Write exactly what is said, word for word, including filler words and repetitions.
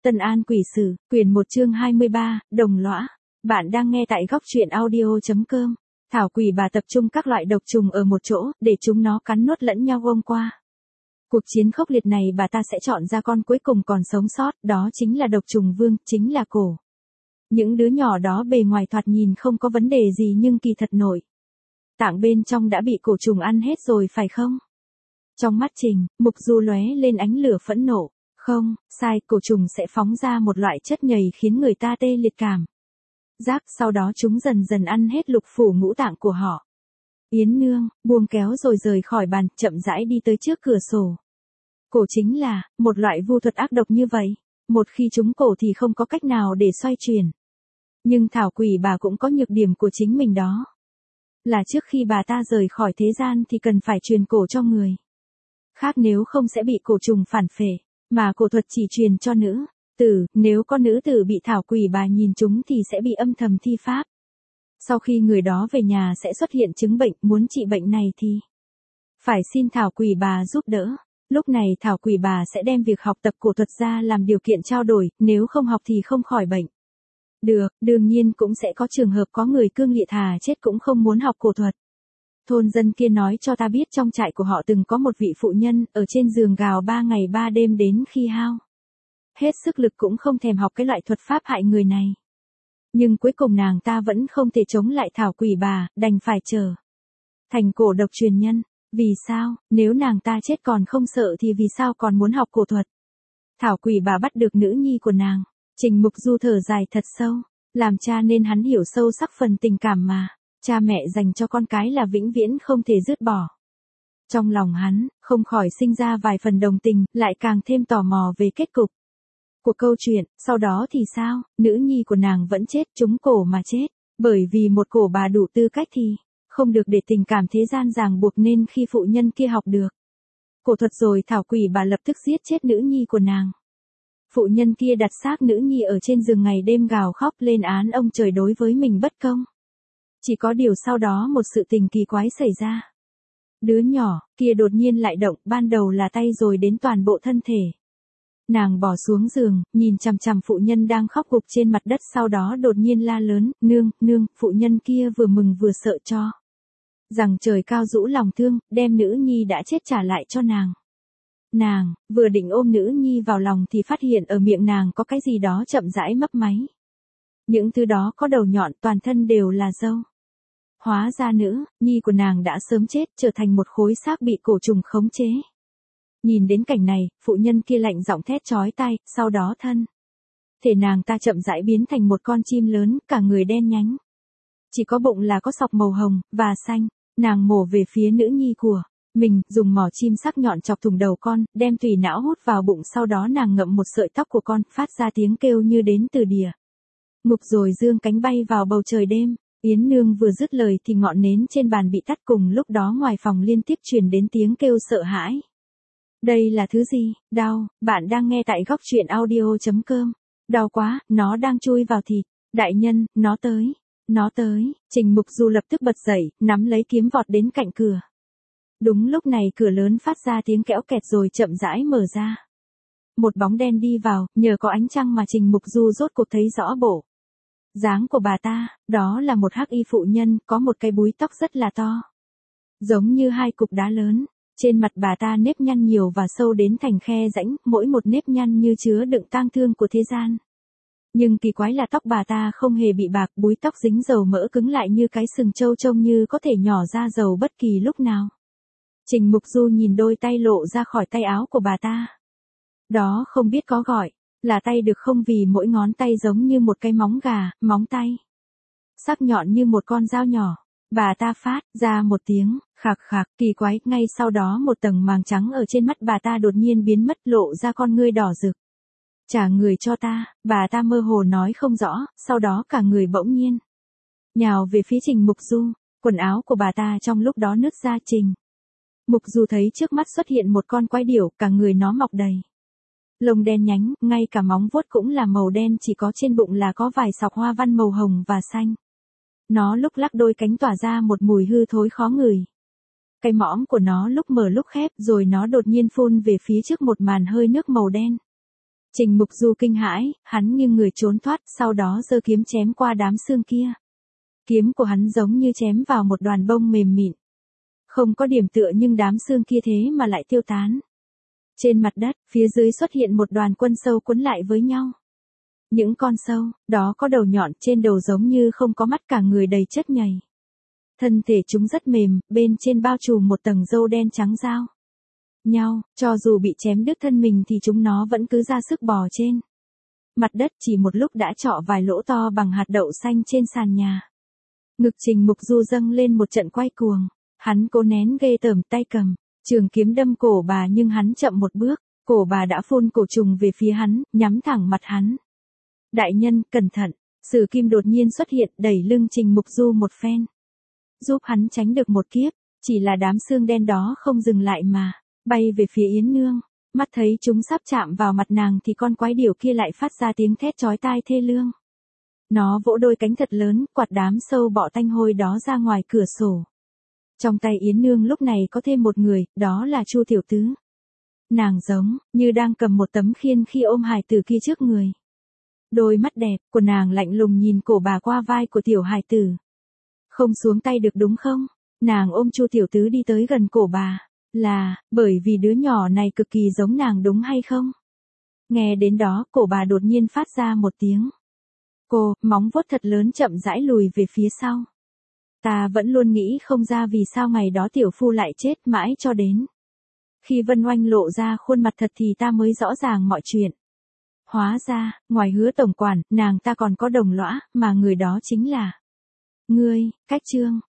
Tân An Quỷ Sử, quyển một chương hai mươi ba, Đồng Lõa. Bạn đang nghe tại góc truyện audio chấm com. Thảo quỷ bà tập trung các loại độc trùng ở một chỗ, để chúng nó cắn nuốt lẫn nhau ôm qua. Cuộc chiến khốc liệt này bà ta sẽ chọn ra con cuối cùng còn sống sót, đó chính là độc trùng vương, chính là cổ. Những đứa nhỏ đó bề ngoài thoạt nhìn không có vấn đề gì nhưng kỳ thật nội tạng bên trong đã bị cổ trùng ăn hết rồi phải không? Trong mắt Trình, Mục Du lóe lên ánh lửa phẫn nộ. Không, sai, cổ trùng sẽ phóng ra một loại chất nhầy khiến người ta tê liệt cảm giác, sau đó chúng dần dần ăn hết lục phủ ngũ tạng của họ. Yến Nương, buông kéo rồi rời khỏi bàn, chậm rãi đi tới trước cửa sổ. Cổ chính là, một loại vu thuật ác độc như vậy. Một khi trúng cổ thì không có cách nào để xoay chuyển. Nhưng Thảo quỷ bà cũng có nhược điểm của chính mình đó. Là trước khi bà ta rời khỏi thế gian thì cần phải truyền cổ cho người khác, nếu không sẽ bị cổ trùng phản phệ. Mà cổ thuật chỉ truyền cho nữ tử, nếu có nữ tử bị thảo quỷ bà nhìn trúng thì sẽ bị âm thầm thi pháp. Sau khi người đó về nhà sẽ xuất hiện chứng bệnh, muốn trị bệnh này thì phải xin thảo quỷ bà giúp đỡ. Lúc này thảo quỷ bà sẽ đem việc học tập cổ thuật ra làm điều kiện trao đổi, nếu không học thì không khỏi bệnh. Được, đương nhiên cũng sẽ có trường hợp có người cương liệt thà chết cũng không muốn học cổ thuật. Thôn dân kia nói cho ta biết trong trại của họ từng có một vị phụ nhân, ở trên giường gào ba ngày ba đêm đến khi hao hết sức lực cũng không thèm học cái loại thuật pháp hại người này. Nhưng cuối cùng nàng ta vẫn không thể chống lại thảo quỷ bà, đành phải trở thành cổ độc truyền nhân. Vì sao, nếu nàng ta chết còn không sợ thì vì sao còn muốn học cổ thuật? Thảo quỷ bà bắt được nữ nhi của nàng. Trình Mục Du thở dài thật sâu. Làm cha nên hắn hiểu sâu sắc phần tình cảm mà cha mẹ dành cho con cái là vĩnh viễn không thể dứt bỏ. Trong lòng hắn, không khỏi sinh ra vài phần đồng tình, lại càng thêm tò mò về kết cục của câu chuyện. Sau đó thì sao, nữ nhi của nàng vẫn chết, trúng cổ mà chết. Bởi vì một cổ bà đủ tư cách thì không được để tình cảm thế gian ràng buộc, nên khi phụ nhân kia học được cổ thuật rồi thảo quỷ bà lập tức giết chết nữ nhi của nàng. Phụ nhân kia đặt xác nữ nhi ở trên giường ngày đêm gào khóc lên án ông trời đối với mình bất công. Chỉ có điều sau đó một sự tình kỳ quái xảy ra. Đứa nhỏ kia đột nhiên lại động, ban đầu là tay rồi đến toàn bộ thân thể. Nàng bỏ xuống giường, nhìn chằm chằm phụ nhân đang khóc gục trên mặt đất, sau đó đột nhiên la lớn, nương, nương. Phụ nhân kia vừa mừng vừa sợ cho rằng trời cao rũ lòng thương, đem nữ nhi đã chết trả lại cho nàng. Nàng vừa định ôm nữ nhi vào lòng thì phát hiện ở miệng nàng có cái gì đó chậm rãi mấp máy. Những thứ đó có đầu nhọn, toàn thân đều là râu. Hóa ra nữ nhi của nàng đã sớm chết, trở thành một khối xác bị cổ trùng khống chế. Nhìn đến cảnh này, phụ nhân kia lạnh giọng thét chói tai, sau đó thân thể nàng ta chậm rãi biến thành một con chim lớn, cả người đen nhánh. Chỉ có bụng là có sọc màu hồng và xanh. Nàng mổ về phía nữ nhi của mình, dùng mỏ chim sắc nhọn chọc thủng đầu con, đem tùy não hút vào bụng, sau đó nàng ngậm một sợi tóc của con, phát ra tiếng kêu như đến từ địa ngục rồi dương cánh bay vào bầu trời đêm. Yến Nương vừa dứt lời thì ngọn nến trên bàn bị tắt, cùng lúc đó ngoài phòng liên tiếp truyền đến tiếng kêu sợ hãi. Đây là thứ gì? Đau, bạn đang nghe tại góc truyện audio chấm com. Đau quá, nó đang chui vào thịt. Đại nhân, nó tới. Nó tới. Trình Mục Du lập tức bật dậy, nắm lấy kiếm vọt đến cạnh cửa. Đúng lúc này cửa lớn phát ra tiếng kéo kẹt rồi chậm rãi mở ra. Một bóng đen đi vào, nhờ có ánh trăng mà Trình Mục Du rốt cuộc thấy rõ bộ dáng của bà ta. Đó là một hắc y phụ nhân, có một cái búi tóc rất là to, giống như hai cục đá lớn. Trên mặt bà ta nếp nhăn nhiều và sâu đến thành khe rãnh, mỗi một nếp nhăn như chứa đựng tang thương của thế gian. Nhưng kỳ quái là tóc bà ta không hề bị bạc, búi tóc dính dầu mỡ cứng lại như cái sừng trâu, trông như có thể nhỏ ra dầu bất kỳ lúc nào. Trình Mục Du nhìn đôi tay lộ ra khỏi tay áo của bà ta. Đó không biết có gọi là tay được không, vì mỗi ngón tay giống như một cái móng gà, móng tay sắc nhọn như một con dao nhỏ. Bà ta phát ra một tiếng khạc khạc kỳ quái, ngay sau đó một tầng màng trắng ở trên mắt bà ta đột nhiên biến mất, lộ ra con ngươi đỏ rực. Trả người cho ta, bà ta mơ hồ nói không rõ, sau đó cả người bỗng nhiên nhào về phía Trình Mục Du. Quần áo của bà ta trong lúc đó nứt ra. Trình Mục Du thấy trước mắt xuất hiện một con quái điểu, cả người nó mọc đầy lông đen nhánh, ngay cả móng vuốt cũng là màu đen, chỉ có trên bụng là có vài sọc hoa văn màu hồng và xanh. Nó lúc lắc đôi cánh tỏa ra một mùi hư thối khó ngửi. Cái mõm của nó lúc mở lúc khép, rồi nó đột nhiên phun về phía trước một màn hơi nước màu đen. Trình Mục Du kinh hãi, hắn nghiêng người trốn thoát, sau đó giơ kiếm chém qua đám xương kia. Kiếm của hắn giống như chém vào một đoàn bông mềm mịn. Không có điểm tựa nhưng đám xương kia thế mà lại tiêu tán. Trên mặt đất, phía dưới xuất hiện một đoàn quân sâu quấn lại với nhau. Những con sâu, đó có đầu nhọn, trên đầu giống như không có mắt, cả người đầy chất nhầy. Thân thể chúng rất mềm, bên trên bao trùm một tầng râu đen trắng giao nhau, cho dù bị chém đứt thân mình thì chúng nó vẫn cứ ra sức bò trên mặt đất, chỉ một lúc đã trọ vài lỗ to bằng hạt đậu xanh trên sàn nhà. Ngực Trình Mục Du dâng lên một trận quay cuồng, hắn cố nén ghê tởm, tay cầm trường kiếm đâm cổ bà nhưng hắn chậm một bước, cổ bà đã phun cổ trùng về phía hắn, nhắm thẳng mặt hắn. Đại nhân, cẩn thận, Sử Kim đột nhiên xuất hiện, đẩy lưng Trình Mục Du một phen, giúp hắn tránh được một kiếp, chỉ là đám xương đen đó không dừng lại mà bay về phía Yến Nương. Mắt thấy chúng sắp chạm vào mặt nàng thì con quái điểu kia lại phát ra tiếng thét chói tai thê lương. Nó vỗ đôi cánh thật lớn, quạt đám sâu bọ tanh hôi đó ra ngoài cửa sổ. Trong tay Yến Nương lúc này có thêm một người, đó là Chu tiểu tứ. Nàng giống như đang cầm một tấm khiên khi ôm hài tử kia trước người. Đôi mắt đẹp của nàng lạnh lùng nhìn cổ bà qua vai của tiểu hài tử. Không xuống tay được đúng không? Nàng ôm Chu tiểu tứ đi tới gần cổ bà. Là, bởi vì đứa nhỏ này cực kỳ giống nàng đúng hay không? Nghe đến đó, cổ bà đột nhiên phát ra một tiếng. Cô, móng vuốt thật lớn chậm rãi lùi về phía sau. Ta vẫn luôn nghĩ không ra vì sao ngày đó tiểu phu lại chết mãi cho đến khi Vân Oanh lộ ra khuôn mặt thật thì ta mới rõ ràng mọi chuyện. Hóa ra, ngoài Hứa tổng quản, nàng ta còn có đồng lõa, mà người đó chính là ngươi. Cách chương